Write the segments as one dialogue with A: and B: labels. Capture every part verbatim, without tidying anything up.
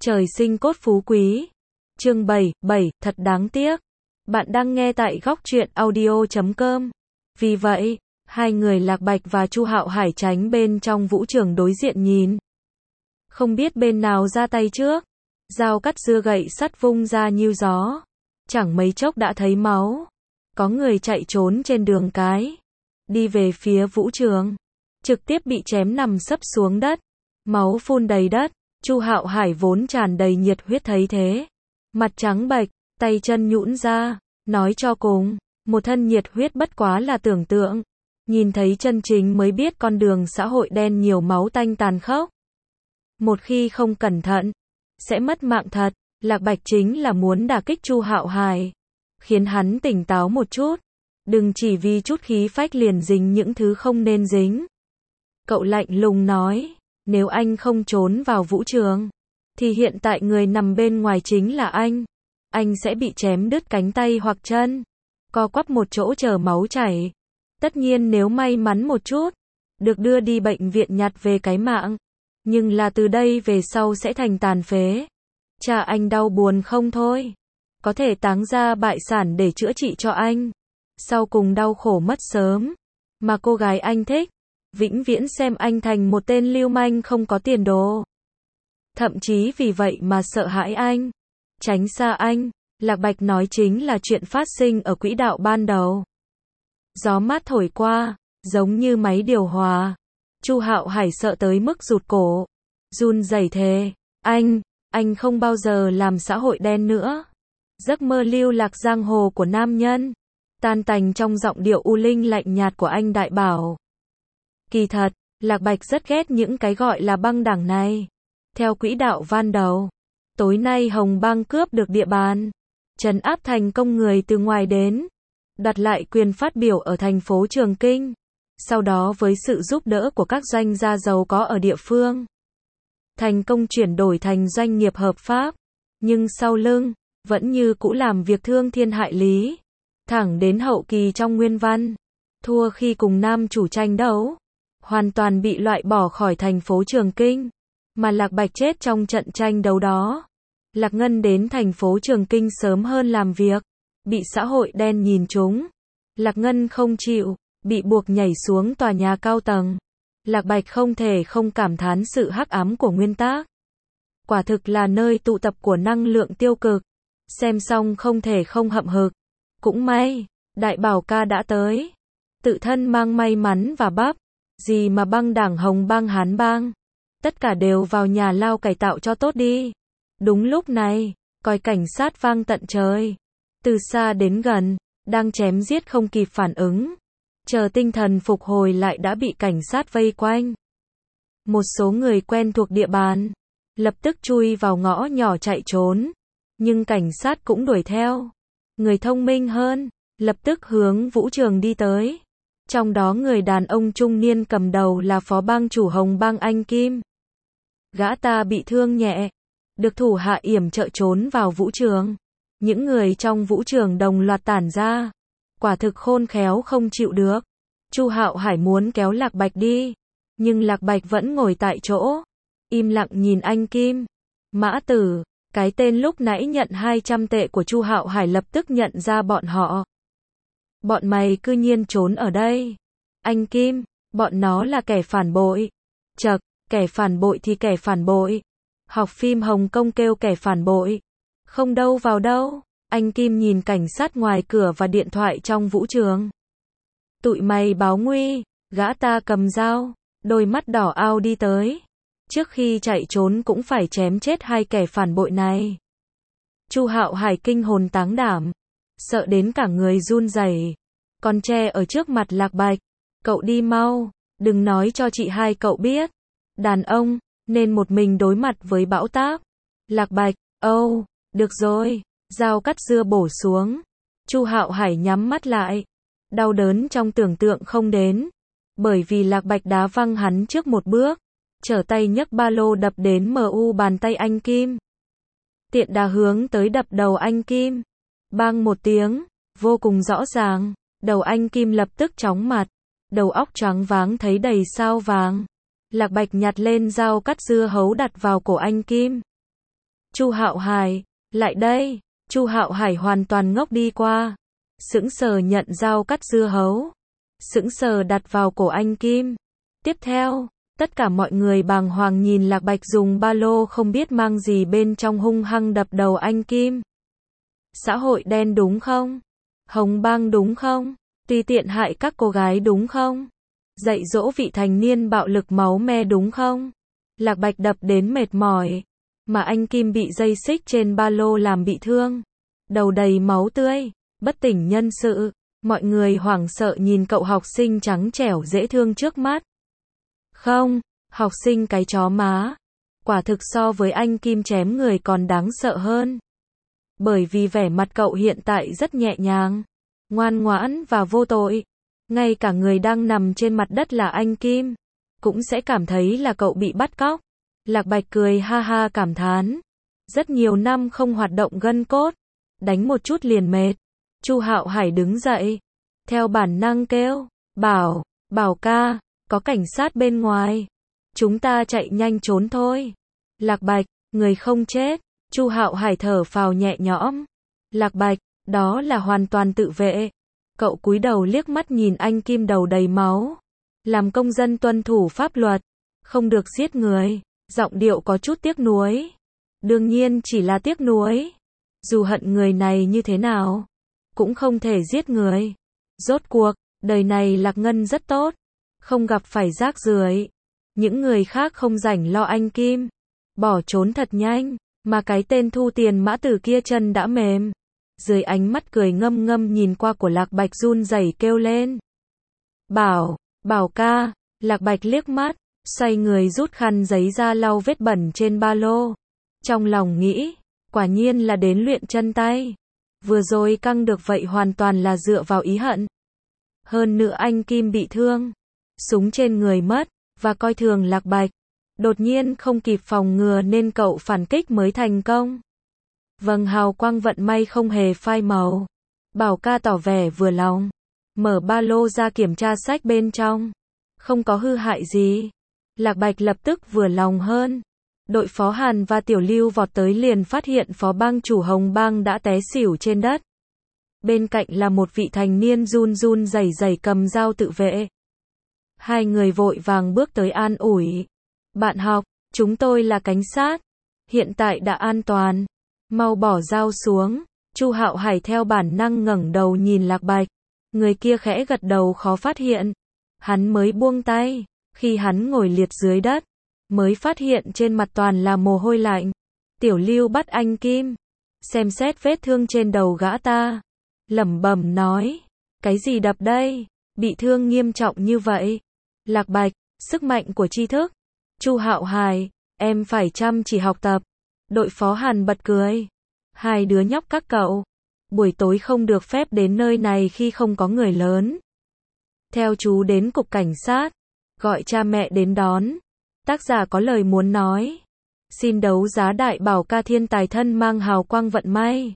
A: Trời sinh cốt phú quý. Chương bảy, bảy, thật đáng tiếc. Bạn đang nghe tại góc truyện audio chấm com. Vì vậy, hai người Lạc Bạch và Chu Hạo Hải tránh bên trong vũ trường đối diện nhìn. Không biết bên nào ra tay trước. Dao cắt dưa gậy sắt vung ra như gió. Chẳng mấy chốc đã thấy máu. Có người chạy trốn trên đường cái. Đi về phía vũ trường. Trực tiếp bị chém nằm sấp xuống đất. Máu phun đầy đất. Chu Hạo Hải vốn tràn đầy nhiệt huyết thấy thế. Mặt trắng bệch, tay chân nhũn ra. Nói cho cùng, một thân nhiệt huyết bất quá là tưởng tượng. Nhìn thấy chân chính mới biết con đường xã hội đen nhiều máu tanh tàn khốc. Một khi không cẩn thận, sẽ mất mạng thật. Lạc Bạch chính là muốn đả kích Chu Hạo Hải, khiến hắn tỉnh táo một chút. Đừng chỉ vì chút khí phách liền dính những thứ không nên dính. Cậu lạnh lùng nói, nếu anh không trốn vào vũ trường, thì hiện tại người nằm bên ngoài chính là anh. Anh sẽ bị chém đứt cánh tay hoặc chân, co quắp một chỗ chờ máu chảy. Tất nhiên nếu may mắn một chút, được đưa đi bệnh viện nhặt về cái mạng. Nhưng là từ đây về sau sẽ thành tàn phế. Cha anh đau buồn không thôi. Có thể táng ra bại sản để chữa trị cho anh. Sau cùng đau khổ mất sớm. Mà cô gái anh thích, vĩnh viễn xem anh thành một tên lưu manh không có tiền đồ. Thậm chí vì vậy mà sợ hãi anh. Tránh xa anh. Lạc Bạch nói chính là chuyện phát sinh ở quỹ đạo ban đầu. Gió mát thổi qua, giống như máy điều hòa. Chu Hạo Hải sợ tới mức rụt cổ. Run rẩy thề, anh, anh không bao giờ làm xã hội đen nữa. Giấc mơ lưu lạc giang hồ của nam nhân, tan tành trong giọng điệu u linh lạnh nhạt của anh đại bảo. Kỳ thật, Lạc Bạch rất ghét những cái gọi là băng đảng này. Theo quỹ đạo ban đầu, tối nay Hồng Bang cướp được địa bàn, trấn áp thành công người từ ngoài đến, đặt lại quyền phát biểu ở thành phố Trường Kinh. Sau đó với sự giúp đỡ của các doanh gia giàu có ở địa phương, thành công chuyển đổi thành doanh nghiệp hợp pháp. Nhưng sau lưng, vẫn như cũ làm việc thương thiên hại lý. Thẳng đến hậu kỳ trong nguyên văn, thua khi cùng nam chủ tranh đấu, hoàn toàn bị loại bỏ khỏi thành phố Trường Kinh. Mà Lạc Bạch chết trong trận tranh đấu đó. Lạc Ngân đến thành phố Trường Kinh sớm hơn làm việc, bị xã hội đen nhìn trúng. Lạc Ngân không chịu, bị buộc nhảy xuống tòa nhà cao tầng. Lạc Bạch không thể không cảm thán sự hắc ám của nguyên tác. Quả thực là nơi tụ tập của năng lượng tiêu cực. Xem xong không thể không hậm hực. Cũng may, Đại Bảo ca đã tới. Tự thân mang may mắn và bắp. Gì mà băng đảng Hồng Bang Hán Bang. Tất cả đều vào nhà lao cải tạo cho tốt đi. Đúng lúc này, còi cảnh sát vang tận trời. Từ xa đến gần, đang chém giết không kịp phản ứng. Chờ tinh thần phục hồi lại đã bị cảnh sát vây quanh. Một số người quen thuộc địa bàn, lập tức chui vào ngõ nhỏ chạy trốn. Nhưng cảnh sát cũng đuổi theo. Người thông minh hơn, lập tức hướng vũ trường đi tới. Trong đó người đàn ông trung niên cầm đầu là phó bang chủ Hồng Bang Anh Kim. Gã ta bị thương nhẹ, được thủ hạ yểm trợ trốn vào vũ trường. Những người trong vũ trường đồng loạt tản ra. Quả thực khôn khéo không chịu được. Chu Hạo Hải muốn kéo Lạc Bạch đi, nhưng Lạc Bạch vẫn ngồi tại chỗ, im lặng nhìn anh Kim. Mã Tử, cái tên lúc nãy nhận hai trăm tệ của Chu Hạo Hải lập tức nhận ra bọn họ. Bọn mày cư nhiên trốn ở đây. Anh Kim, bọn nó là kẻ phản bội. Chậc, kẻ phản bội thì kẻ phản bội. Học phim Hồng Kông kêu kẻ phản bội. Không đâu vào đâu. Anh Kim nhìn cảnh sát ngoài cửa và điện thoại trong vũ trường. Tụi mày báo nguy. Gã ta cầm dao, đôi mắt đỏ ao đi tới. Trước khi chạy trốn cũng phải chém chết hai kẻ phản bội này. Chu Hạo Hải kinh hồn táng đảm, sợ đến cả người run rẩy. Con tre ở trước mặt Lạc Bạch. Cậu đi mau, đừng nói cho chị hai cậu biết. Đàn ông, nên một mình đối mặt với bão táp. Lạc Bạch, âu, oh, được rồi. Dao cắt dưa bổ xuống. Chu Hạo Hải nhắm mắt lại. Đau đớn trong tưởng tượng không đến. Bởi vì Lạc Bạch đá văng hắn trước một bước. Trở tay nhấc ba lô đập đến mờ u bàn tay anh Kim. Tiện đà hướng tới đập đầu anh Kim. Bang một tiếng, vô cùng rõ ràng. Đầu anh Kim lập tức chóng mặt. Đầu óc choáng váng thấy đầy sao vàng. Lạc Bạch nhặt lên dao cắt dưa hấu đặt vào cổ anh Kim. Chu Hạo Hải, lại đây. Chu Hạo Hải hoàn toàn ngốc đi qua. Sững sờ nhận dao cắt dưa hấu. Sững sờ đặt vào cổ anh Kim. Tiếp theo, tất cả mọi người bàng hoàng nhìn Lạc Bạch dùng ba lô không biết mang gì bên trong hung hăng đập đầu anh Kim. Xã hội đen đúng không? Hồng bang đúng không? Tùy tiện hại các cô gái đúng không? Dạy dỗ vị thành niên bạo lực máu me đúng không? Lạc Bạch đập đến mệt mỏi, mà anh Kim bị dây xích trên ba lô làm bị thương. Đầu đầy máu tươi, bất tỉnh nhân sự. Mọi người hoảng sợ nhìn cậu học sinh trắng trẻo dễ thương trước mắt. Không, học sinh cái chó má. Quả thực so với anh Kim chém người còn đáng sợ hơn. Bởi vì vẻ mặt cậu hiện tại rất nhẹ nhàng, ngoan ngoãn và vô tội. Ngay cả người đang nằm trên mặt đất là anh Kim cũng sẽ cảm thấy là cậu bị bắt cóc. Lạc Bạch cười ha ha cảm thán. Rất nhiều năm không hoạt động gân cốt, đánh một chút liền mệt. Chu Hạo Hải đứng dậy, theo bản năng kêu, bảo, bảo ca, có cảnh sát bên ngoài. Chúng ta chạy nhanh trốn thôi. Lạc Bạch, người không chết. Chu Hạo Hải thở phào nhẹ nhõm. Lạc Bạch, đó là hoàn toàn tự vệ. Cậu cúi đầu liếc mắt nhìn anh Kim đầu đầy máu. Làm công dân tuân thủ pháp luật, không được giết người. Giọng điệu có chút tiếc nuối. Đương nhiên chỉ là tiếc nuối. Dù hận người này như thế nào, cũng không thể giết người. Rốt cuộc, đời này Lạc Ngân rất tốt, không gặp phải rác rưởi. Những người khác không rảnh lo anh Kim, bỏ trốn thật nhanh, mà cái tên thu tiền mã tử kia chân đã mềm. Dưới ánh mắt cười ngâm ngâm nhìn qua của Lạc Bạch run rẩy kêu lên. Bảo, bảo ca. Lạc Bạch liếc mắt, xoay người rút khăn giấy ra lau vết bẩn trên ba lô. Trong lòng nghĩ, quả nhiên là đến luyện chân tay. Vừa rồi căng được vậy hoàn toàn là dựa vào ý hận. Hơn nữa anh Kim bị thương, súng trên người mất, và coi thường Lạc Bạch. Đột nhiên không kịp phòng ngừa nên cậu phản kích mới thành công. Vâng, hào quang vận may không hề phai màu. Bảo ca tỏ vẻ vừa lòng, mở ba lô ra kiểm tra sách bên trong. Không có hư hại gì. Lạc Bạch lập tức vừa lòng hơn. Đội phó Hàn và Tiểu Lưu vọt tới liền phát hiện phó bang chủ Hồng bang đã té xỉu trên đất. Bên cạnh là một vị thành niên run run rẩy rẩy cầm dao tự vệ. Hai người vội vàng bước tới an ủi. Bạn học, chúng tôi là cảnh sát. Hiện tại đã an toàn. Mau bỏ dao xuống. Chu Hạo Hải theo bản năng ngẩng đầu nhìn Lạc Bạch. Người kia khẽ gật đầu khó phát hiện. Hắn mới buông tay. Khi hắn ngồi liệt dưới đất, mới phát hiện trên mặt toàn là mồ hôi lạnh. Tiểu Lưu bắt anh Kim, xem xét vết thương trên đầu gã ta, lẩm bẩm nói, cái gì đập đây, bị thương nghiêm trọng như vậy. Lạc Bạch, sức mạnh của tri thức. Chu Hạo Hải, em phải chăm chỉ học tập. Đội phó Hàn bật cười. Hai đứa nhóc các cậu, buổi tối không được phép đến nơi này khi không có người lớn. Theo chú đến cục cảnh sát, gọi cha mẹ đến đón. Tác giả có lời muốn nói. Xin đấu giá đại bảo ca thiên tài thân mang hào quang vận may.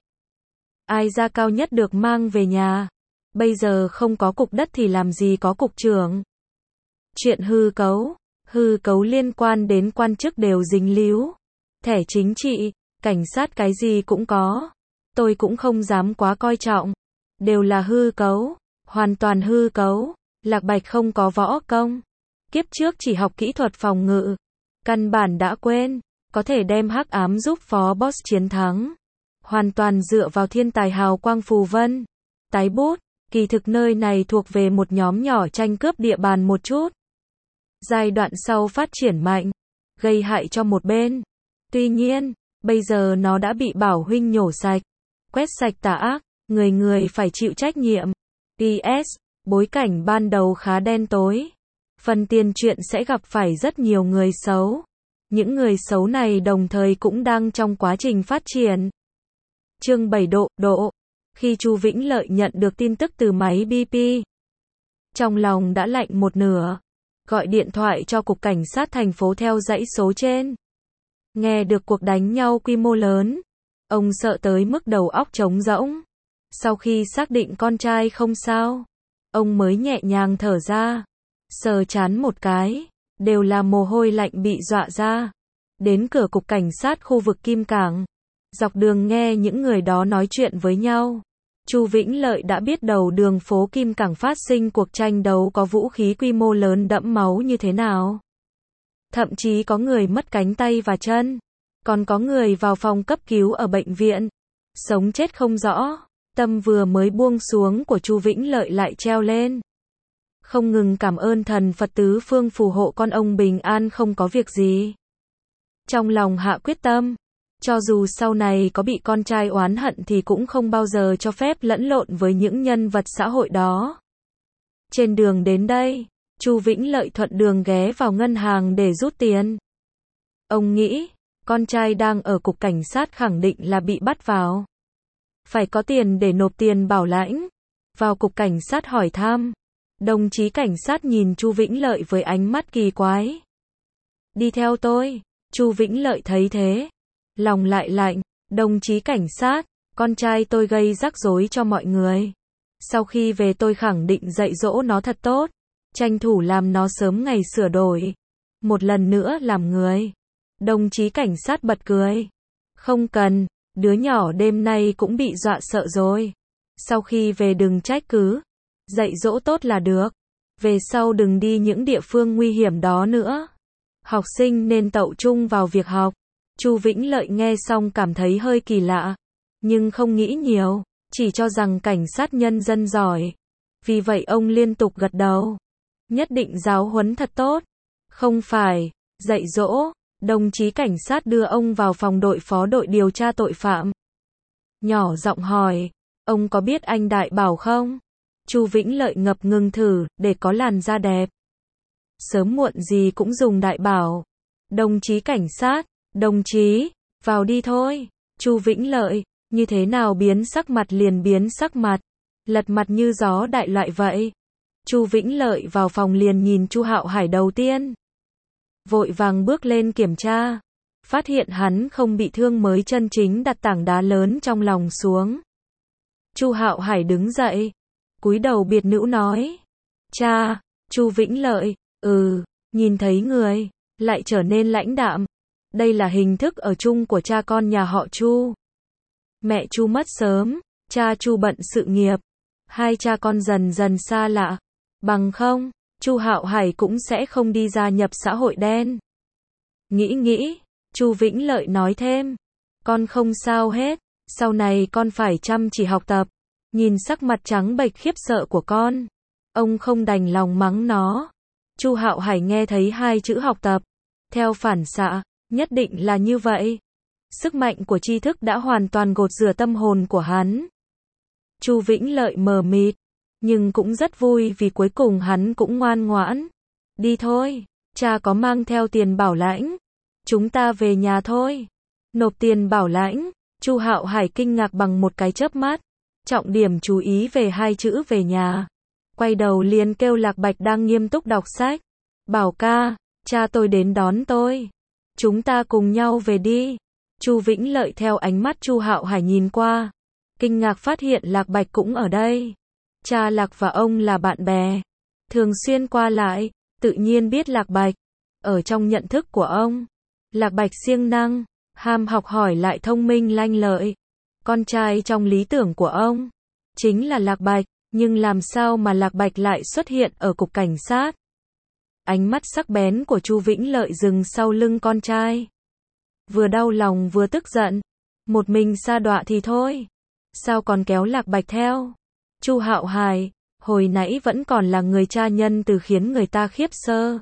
A: Ai ra cao nhất được mang về nhà. Bây giờ không có cục đất thì làm gì có cục trưởng. Chuyện hư cấu. Hư cấu liên quan đến quan chức đều dính líu. Thẻ chính trị, cảnh sát cái gì cũng có. Tôi cũng không dám quá coi trọng. Đều là hư cấu. Hoàn toàn hư cấu. Lạc Bạch không có võ công. Kiếp trước chỉ học kỹ thuật phòng ngự. Căn bản đã quên. Có thể đem hắc ám giúp phó boss chiến thắng. Hoàn toàn dựa vào thiên tài hào quang phù vân. Tái bút. Kỳ thực nơi này thuộc về một nhóm nhỏ tranh cướp địa bàn một chút. Giai đoạn sau phát triển mạnh. Gây hại cho một bên. Tuy nhiên, bây giờ nó đã bị Bảo huynh nhổ sạch. Quét sạch tà ác. Người người phải chịu trách nhiệm. pê ét. Bối cảnh ban đầu khá đen tối. Phần tiền truyện sẽ gặp phải rất nhiều người xấu. Những người xấu này đồng thời cũng đang trong quá trình phát triển. Chương bảy độ, độ. Khi Chu Vĩnh Lợi nhận được tin tức từ máy bê pê, trong lòng đã lạnh một nửa. Gọi điện thoại cho cục cảnh sát thành phố theo dãy số trên. Nghe được cuộc đánh nhau quy mô lớn, ông sợ tới mức đầu óc trống rỗng. Sau khi xác định con trai không sao, ông mới nhẹ nhàng thở ra, sờ trán một cái, đều là mồ hôi lạnh bị dọa ra. Đến cửa cục cảnh sát khu vực Kim Cảng. Dọc đường nghe những người đó nói chuyện với nhau. Chu Vĩnh Lợi đã biết đầu đường phố Kim Cảng phát sinh cuộc tranh đấu có vũ khí quy mô lớn đẫm máu như thế nào. Thậm chí có người mất cánh tay và chân. Còn có người vào phòng cấp cứu ở bệnh viện. Sống chết không rõ. Tâm vừa mới buông xuống của Chu Vĩnh Lợi lại treo lên. Không ngừng cảm ơn thần Phật tứ phương phù hộ con ông bình an không có việc gì. Trong lòng hạ quyết tâm. Cho dù sau này có bị con trai oán hận thì cũng không bao giờ cho phép lẫn lộn với những nhân vật xã hội đó. Trên đường đến đây, Chu Vĩnh Lợi thuận đường ghé vào ngân hàng để rút tiền. Ông nghĩ, con trai đang ở cục cảnh sát khẳng định là bị bắt vào. Phải có tiền để nộp tiền bảo lãnh. Vào cục cảnh sát hỏi thăm. Đồng chí cảnh sát nhìn Chu Vĩnh Lợi với ánh mắt kỳ quái. Đi theo tôi. Chu Vĩnh Lợi thấy thế. Lòng lại lạnh. Đồng chí cảnh sát, con trai tôi gây rắc rối cho mọi người. Sau khi về tôi khẳng định dạy dỗ nó thật tốt. Tranh thủ làm nó sớm ngày sửa đổi. Một lần nữa làm người. Đồng chí cảnh sát bật cười. Không cần, đứa nhỏ đêm nay cũng bị dọa sợ rồi. Sau khi về đừng trách cứ. Dạy dỗ tốt là được. Về sau đừng đi những địa phương nguy hiểm đó nữa. Học sinh nên tập trung vào việc học. Chu Vĩnh Lợi nghe xong cảm thấy hơi kỳ lạ. Nhưng không nghĩ nhiều. Chỉ cho rằng cảnh sát nhân dân giỏi. Vì vậy ông liên tục gật đầu. Nhất định giáo huấn thật tốt. Không phải, dạy dỗ. Đồng chí cảnh sát đưa ông vào phòng đội phó đội điều tra tội phạm. Nhỏ giọng hỏi. Ông có biết anh Đại Bảo không? Chu Vĩnh Lợi ngập ngừng thử, để có làn da đẹp. Sớm muộn gì cũng dùng Đại Bảo. Đồng chí cảnh sát, đồng chí, vào đi thôi. Chu Vĩnh Lợi, như thế nào biến sắc mặt liền biến sắc mặt. Lật mặt như gió đại loại vậy. Chu Vĩnh Lợi vào phòng liền nhìn Chu Hạo Hải đầu tiên. Vội vàng bước lên kiểm tra. Phát hiện hắn không bị thương mới chân chính đặt tảng đá lớn trong lòng xuống. Chu Hạo Hải đứng dậy. Cúi đầu biệt nữ nói. Cha, Chu Vĩnh Lợi, ừ, nhìn thấy người, lại trở nên lãnh đạm. Đây là hình thức ở chung của cha con nhà họ Chu. Mẹ Chu mất sớm, cha Chu bận sự nghiệp. Hai cha con dần dần xa lạ. Bằng không, Chu Hạo Hải cũng sẽ không đi gia nhập xã hội đen. Nghĩ nghĩ, Chu Vĩnh Lợi nói thêm. Con không sao hết, sau này con phải chăm chỉ học tập. Nhìn sắc mặt trắng bệch khiếp sợ của con. Ông không đành lòng mắng nó. Chu Hạo Hải nghe thấy hai chữ học tập. Theo phản xạ, nhất định là như vậy. Sức mạnh của tri thức đã hoàn toàn gột rửa tâm hồn của hắn. Chu Vĩnh Lợi mờ mịt. Nhưng cũng rất vui vì cuối cùng hắn cũng ngoan ngoãn. Đi thôi, cha có mang theo tiền bảo lãnh. Chúng ta về nhà thôi. Nộp tiền bảo lãnh. Chu Hạo Hải kinh ngạc bằng một cái chớp mắt. Trọng điểm chú ý về hai chữ về nhà. Quay đầu liền kêu Lạc Bạch đang nghiêm túc đọc sách. Bảo ca, cha tôi đến đón tôi. Chúng ta cùng nhau về đi. Chu Vĩnh Lợi theo ánh mắt Chu Hạo Hải nhìn qua. Kinh ngạc phát hiện Lạc Bạch cũng ở đây. Cha Lạc và ông là bạn bè. Thường xuyên qua lại, tự nhiên biết Lạc Bạch. Ở trong nhận thức của ông, Lạc Bạch siêng năng, ham học hỏi lại thông minh lanh lợi. Con trai trong lý tưởng của ông chính là Lạc Bạch, nhưng làm sao mà Lạc Bạch lại xuất hiện ở cục cảnh sát? Ánh mắt sắc bén của Chu Vĩnh Lợi dừng sau lưng con trai. Vừa đau lòng vừa tức giận. Một mình sa đọa thì thôi. Sao còn kéo Lạc Bạch theo? Chu Hạo Hải, hồi nãy vẫn còn là người cha nhân từ khiến người ta khiếp sơ.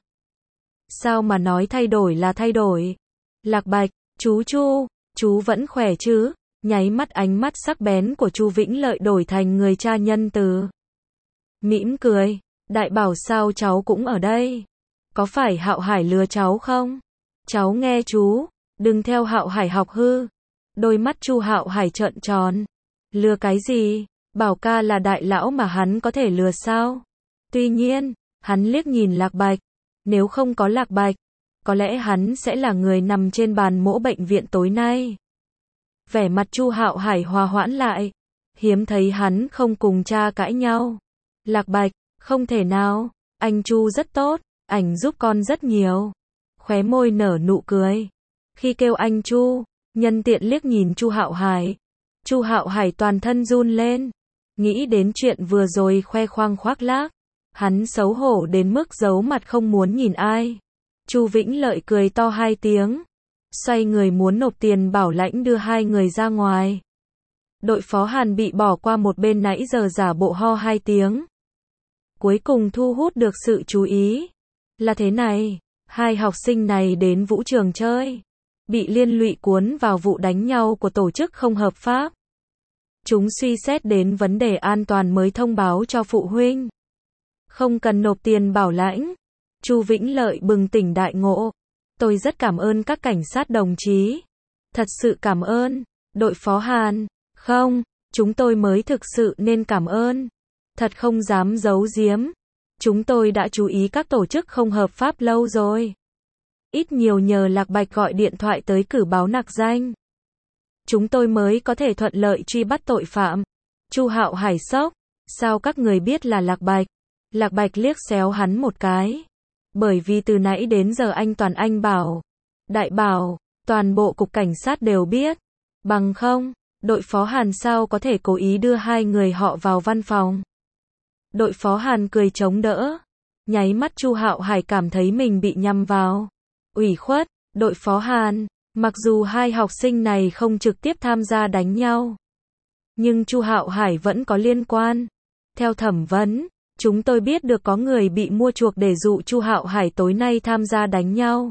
A: Sao mà nói thay đổi là thay đổi? Lạc Bạch, chú Chu, chú vẫn khỏe chứ? Nháy mắt ánh mắt sắc bén của Chu Vĩnh Lợi đổi thành người cha nhân từ. Mỉm cười, Đại Bảo sao cháu cũng ở đây? Có phải Hạo Hải lừa cháu không? Cháu nghe chú, đừng theo Hạo Hải học hư. Đôi mắt Chu Hạo Hải trợn tròn. Lừa cái gì? Bảo ca là đại lão mà hắn có thể lừa sao? Tuy nhiên, hắn liếc nhìn Lạc Bạch. Nếu không có Lạc Bạch, có lẽ hắn sẽ là người nằm trên bàn mổ bệnh viện tối nay. Vẻ mặt Chu Hạo Hải hòa hoãn lại. Hiếm thấy hắn không cùng cha cãi nhau. Lạc Bạch, không thể nào, anh Chu rất tốt, ảnh giúp con rất nhiều. Khóe môi nở nụ cười. Khi kêu anh Chu, nhân tiện liếc nhìn Chu Hạo Hải. Chu Hạo Hải toàn thân run lên, nghĩ đến chuyện vừa rồi khoe khoang khoác lác, hắn xấu hổ đến mức giấu mặt không muốn nhìn ai. Chu Vĩnh Lợi cười to hai tiếng, xoay người muốn nộp tiền bảo lãnh đưa hai người ra ngoài. Đội phó Hàn bị bỏ qua một bên nãy giờ giả bộ ho hai tiếng. Cuối cùng thu hút được sự chú ý. Là thế này, hai học sinh này đến vũ trường chơi, bị liên lụy cuốn vào vụ đánh nhau của tổ chức không hợp pháp. Chúng suy xét đến vấn đề an toàn mới thông báo cho phụ huynh. Không cần nộp tiền bảo lãnh. Chu Vĩnh Lợi bừng tỉnh đại ngộ. Tôi rất cảm ơn các cảnh sát đồng chí. Thật sự cảm ơn. Đội phó Hàn. Không, chúng tôi mới thực sự nên cảm ơn. Thật không dám giấu giếm. Chúng tôi đã chú ý các tổ chức không hợp pháp lâu rồi. Ít nhiều nhờ Lạc Bạch gọi điện thoại tới cử báo nặc danh. Chúng tôi mới có thể thuận lợi truy bắt tội phạm. Chu Hạo Hải sốc. Sao các người biết là Lạc Bạch? Lạc Bạch liếc xéo hắn một cái. Bởi vì từ nãy đến giờ anh toàn anh bảo. Đại bảo, toàn bộ cục cảnh sát đều biết. Bằng không, đội phó Hàn sao có thể cố ý đưa hai người họ vào văn phòng. Đội phó Hàn cười chống đỡ. Nháy mắt Chu Hạo Hải cảm thấy mình bị nhắm vào. Ủy khuất, đội phó Hàn. Mặc dù hai học sinh này không trực tiếp tham gia đánh nhau, nhưng Chu Hạo Hải vẫn có liên quan. Theo thẩm vấn, chúng tôi biết được có người bị mua chuộc để dụ Chu Hạo Hải tối nay tham gia đánh nhau.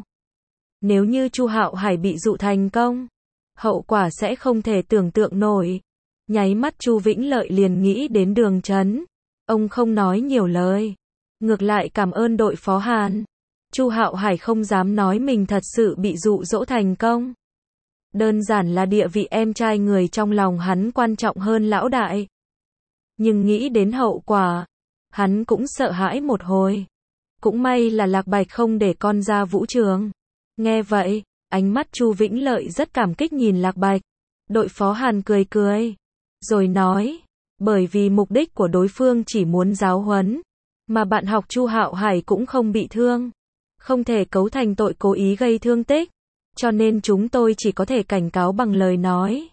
A: Nếu như Chu Hạo Hải bị dụ thành công, hậu quả sẽ không thể tưởng tượng nổi. Nháy mắt Chu Vĩnh Lợi liền nghĩ đến Đường Chấn. Ông không nói nhiều lời, ngược lại cảm ơn đội phó Hàn. Chu Hạo Hải không dám nói mình thật sự bị dụ dỗ thành công. Đơn giản là địa vị em trai người trong lòng hắn quan trọng hơn lão đại. Nhưng nghĩ đến hậu quả, hắn cũng sợ hãi một hồi. Cũng may là Lạc Bạch không để con ra vũ trường. Nghe vậy, ánh mắt Chu Vĩnh Lợi rất cảm kích nhìn Lạc Bạch. Đội phó Hàn cười cười, rồi nói, bởi vì mục đích của đối phương chỉ muốn giáo huấn, mà bạn học Chu Hạo Hải cũng không bị thương, không thể cấu thành tội cố ý gây thương tích, cho nên chúng tôi chỉ có thể cảnh cáo bằng lời nói.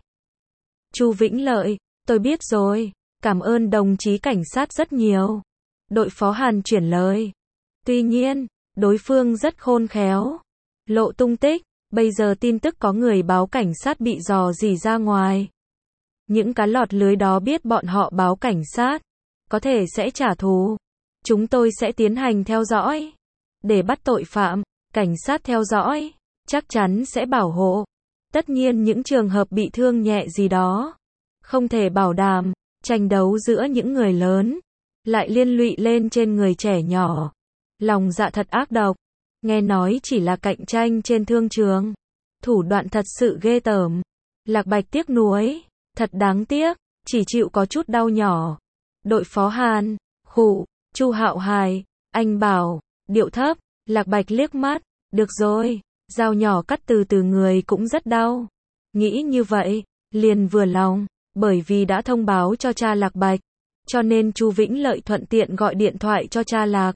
A: Chu Vĩnh Lợi, tôi biết rồi, cảm ơn đồng chí cảnh sát rất nhiều. Đội phó Hàn chuyển lời. Tuy nhiên, đối phương rất khôn khéo. Lộ tung tích, bây giờ tin tức có người báo cảnh sát bị dò dỉ ra ngoài. Những cá lọt lưới đó biết bọn họ báo cảnh sát, có thể sẽ trả thù. Chúng tôi sẽ tiến hành theo dõi. Để bắt tội phạm, cảnh sát theo dõi, chắc chắn sẽ bảo hộ. Tất nhiên những trường hợp bị thương nhẹ gì đó, không thể bảo đảm. Tranh đấu giữa những người lớn, lại liên lụy lên trên người trẻ nhỏ. Lòng dạ thật ác độc. Nghe nói chỉ là cạnh tranh trên thương trường. Thủ đoạn thật sự ghê tởm. Lạc Bạch tiếc nuối. Thật đáng tiếc, chỉ chịu có chút đau nhỏ. Đội phó Hàn, khụ, Chu Hạo Hải, anh bảo, điệu thấp. Lạc Bạch liếc mắt, được rồi, dao nhỏ cắt từ từ người cũng rất đau. Nghĩ như vậy, liền vừa lòng, bởi vì đã thông báo cho cha Lạc Bạch, cho nên Chu Vĩnh Lợi thuận tiện gọi điện thoại cho cha Lạc.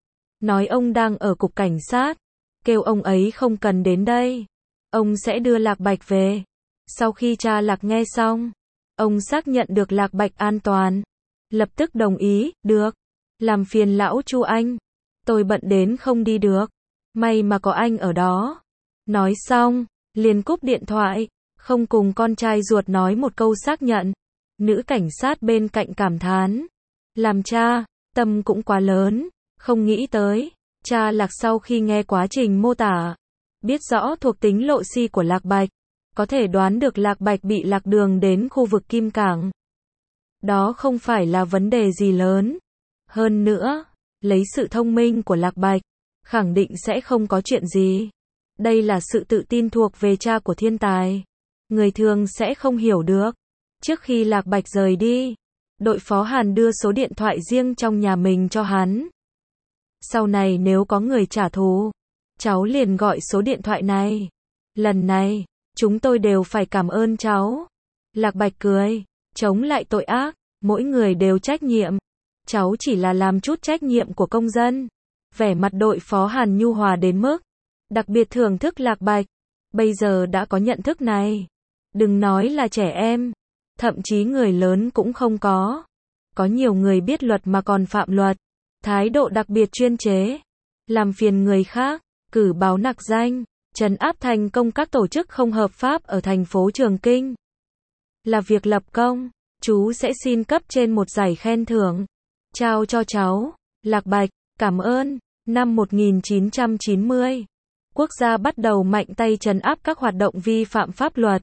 A: Nói ông đang ở cục cảnh sát, kêu ông ấy không cần đến đây. Ông sẽ đưa Lạc Bạch về. Sau khi cha Lạc nghe xong, ông xác nhận được Lạc Bạch an toàn. Lập tức đồng ý, được. Làm phiền lão Chu anh. Tôi bận đến không đi được. May mà có anh ở đó. Nói xong, liền cúp điện thoại, không cùng con trai ruột nói một câu xác nhận. Nữ cảnh sát bên cạnh cảm thán. Làm cha, tâm cũng quá lớn, không nghĩ tới. Cha Lạc sau khi nghe quá trình mô tả, biết rõ thuộc tính lộ si của Lạc Bạch, có thể đoán được Lạc Bạch bị lạc đường đến khu vực Kim Cảng. Đó không phải là vấn đề gì lớn. Hơn nữa, lấy sự thông minh của Lạc Bạch, khẳng định sẽ không có chuyện gì. Đây là sự tự tin thuộc về cha của thiên tài. Người thường sẽ không hiểu được. Trước khi Lạc Bạch rời đi, đội phó Hàn đưa số điện thoại riêng trong nhà mình cho hắn. Sau này nếu có người trả thù, cháu liền gọi số điện thoại này. Lần này, chúng tôi đều phải cảm ơn cháu. Lạc Bạch cười, chống lại tội ác, mỗi người đều trách nhiệm. Cháu chỉ là làm chút trách nhiệm của công dân. Vẻ mặt đội phó Hàn nhu hòa đến mức đặc biệt thưởng thức Lạc Bạch. bây giờ đã có nhận thức này. Đừng nói là trẻ em, thậm chí người lớn cũng không có. Có nhiều người biết luật mà còn phạm luật, thái độ đặc biệt chuyên chế, làm phiền người khác, cử báo nặc danh, trấn áp thành công các tổ chức không hợp pháp ở thành phố Trường Kinh. Là việc lập công, chú sẽ xin cấp trên một giải khen thưởng, trao cho cháu. Lạc Bạch, cảm ơn. Năm một nghìn chín trăm chín mươi, quốc gia bắt đầu mạnh tay trấn áp các hoạt động vi phạm pháp luật,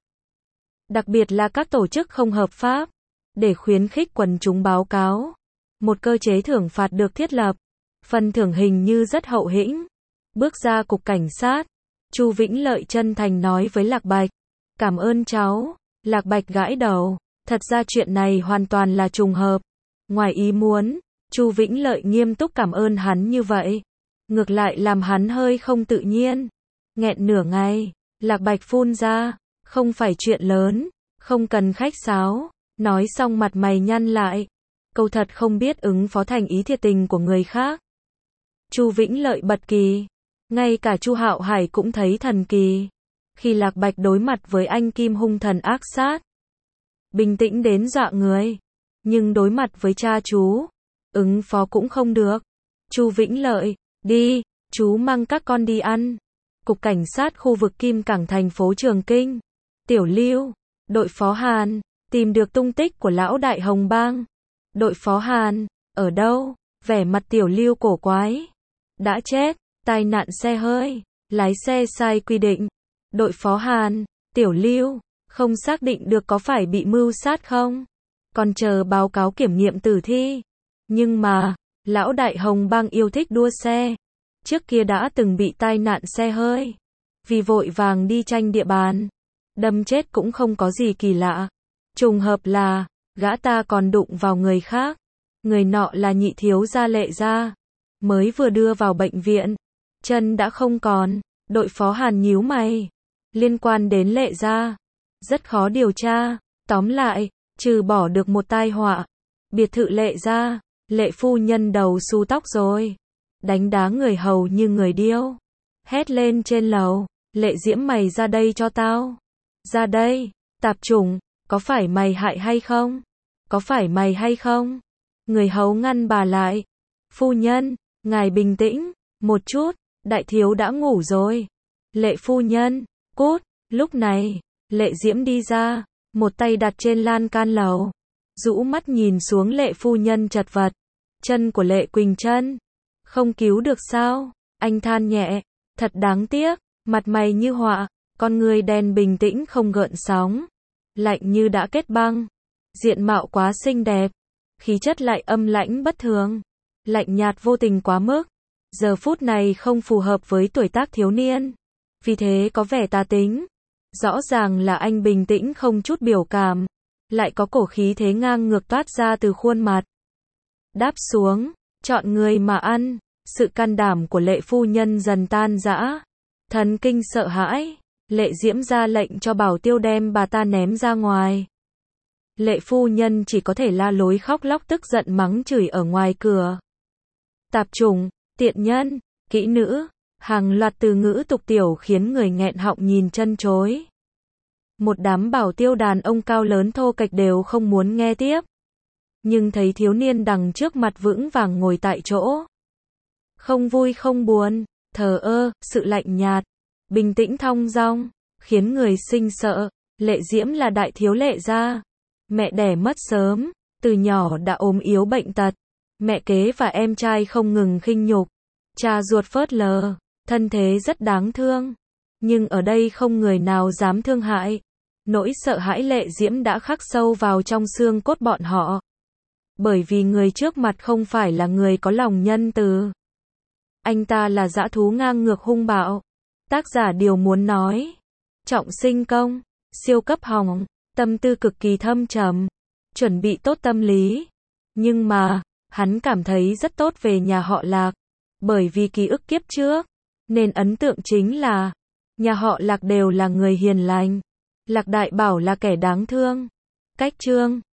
A: đặc biệt là các tổ chức không hợp pháp, để khuyến khích quần chúng báo cáo. Một cơ chế thưởng phạt được thiết lập, phần thưởng hình như rất hậu hĩnh. Bước ra cục cảnh sát, Chu Vĩnh Lợi chân thành nói với Lạc Bạch, cảm ơn cháu. Lạc Bạch gãi đầu, thật ra chuyện này hoàn toàn là trùng hợp, ngoài ý muốn. Chu Vĩnh Lợi nghiêm túc cảm ơn hắn như vậy, ngược lại làm hắn hơi không tự nhiên. Nghẹn nửa ngày, Lạc Bạch phun ra, không phải chuyện lớn, không cần khách sáo. Nói xong mặt mày nhăn lại, câu thật không biết ứng phó thành ý thiệt tình của người khác. Chu Vĩnh Lợi bật kỳ, ngay cả Chu Hạo Hải cũng thấy thần kỳ. Khi Lạc Bạch đối mặt với anh Kim hung thần ác sát, bình tĩnh đến dọa người, nhưng đối mặt với cha chú, ứng phó cũng không được. Chu Vĩnh Lợi, đi, chú mang các con đi ăn. Cục cảnh sát khu vực Kim Cảng thành phố Trường Kinh. Tiểu Lưu, đội phó Hàn, tìm được tung tích của lão đại Hồng Bang. Đội phó Hàn, ở đâu? Vẻ mặt Tiểu Lưu cổ quái. Đã chết, tai nạn xe hơi, lái xe sai quy định. Đội phó Hàn, Tiểu Lưu, không xác định được có phải bị mưu sát không? Còn chờ báo cáo kiểm nghiệm tử thi. Nhưng mà, lão đại Hồng Bang yêu thích đua xe. Trước kia đã từng bị tai nạn xe hơi. Vì vội vàng đi tranh địa bàn, đâm chết cũng không có gì kỳ lạ. Trùng hợp là, gã ta còn đụng vào người khác. Người nọ là nhị thiếu gia Lệ gia. Mới vừa đưa vào bệnh viện, chân đã không còn. Đội phó Hàn nhíu mày. Liên quan đến Lệ gia, rất khó điều tra. Tóm lại, trừ bỏ được một tai họa, biệt thự Lệ gia, Lệ phu nhân đầu xu tóc rồi, đánh đá người hầu như người điêu. Hét lên trên lầu, Lệ Diễm mày ra đây cho tao. Ra đây, tạp chủng, có phải mày hại hay không? Có phải mày hay không? Người hầu ngăn bà lại. Phu nhân, ngài bình tĩnh, một chút, đại thiếu đã ngủ rồi. Lệ phu nhân, cút. Lúc này, Lệ Diễm đi ra, một tay đặt trên lan can lầu, rũ mắt nhìn xuống Lệ phu nhân chật vật. Chân của Lệ Quỳnh Trân, không cứu được sao? Anh than nhẹ, thật đáng tiếc, mặt mày như họa, con người đen bình tĩnh không gợn sóng, lạnh như đã kết băng. Diện mạo quá xinh đẹp, khí chất lại âm lãnh bất thường, lạnh nhạt vô tình quá mức. Giờ phút này không phù hợp với tuổi tác thiếu niên, vì thế có vẻ tà tính. Rõ ràng là anh bình tĩnh không chút biểu cảm, lại có cổ khí thế ngang ngược toát ra từ khuôn mặt. Đáp xuống, chọn người mà ăn. Sự can đảm của Lệ phu nhân dần tan rã. Thần kinh sợ hãi, Lệ Diễm ra lệnh cho bảo tiêu đem bà ta ném ra ngoài. Lệ phu nhân chỉ có thể la lối khóc lóc tức giận mắng chửi ở ngoài cửa. Tạp chủng, tiện nhân, kỹ nữ, hàng loạt từ ngữ tục tiểu khiến người nghẹn họng nhìn chân chối. Một đám bảo tiêu đàn ông cao lớn thô kệch đều không muốn nghe tiếp. Nhưng thấy thiếu niên đằng trước mặt vững vàng ngồi tại chỗ, không vui không buồn, thờ ơ, sự lạnh nhạt, bình tĩnh thong dong, khiến người sinh sợ. Lệ Diễm là đại thiếu Lệ gia, mẹ đẻ mất sớm, từ nhỏ đã ốm yếu bệnh tật, mẹ kế và em trai không ngừng khinh nhục, cha ruột phớt lờ, thân thế rất đáng thương, nhưng ở đây không người nào dám thương hại. Nỗi sợ hãi Lệ Diễm đã khắc sâu vào trong xương cốt bọn họ, bởi vì người trước mặt không phải là người có lòng nhân từ. Anh ta là dã thú ngang ngược hung bạo. Tác giả điều muốn nói, trọng sinh công, siêu cấp hỏng, tâm tư cực kỳ thâm trầm, chuẩn bị tốt tâm lý. Nhưng mà, hắn cảm thấy rất tốt về nhà họ Lạc, bởi vì ký ức kiếp trước, nên ấn tượng chính là, nhà họ Lạc đều là người hiền lành. Lạc Đại Bảo là kẻ đáng thương. Cách chương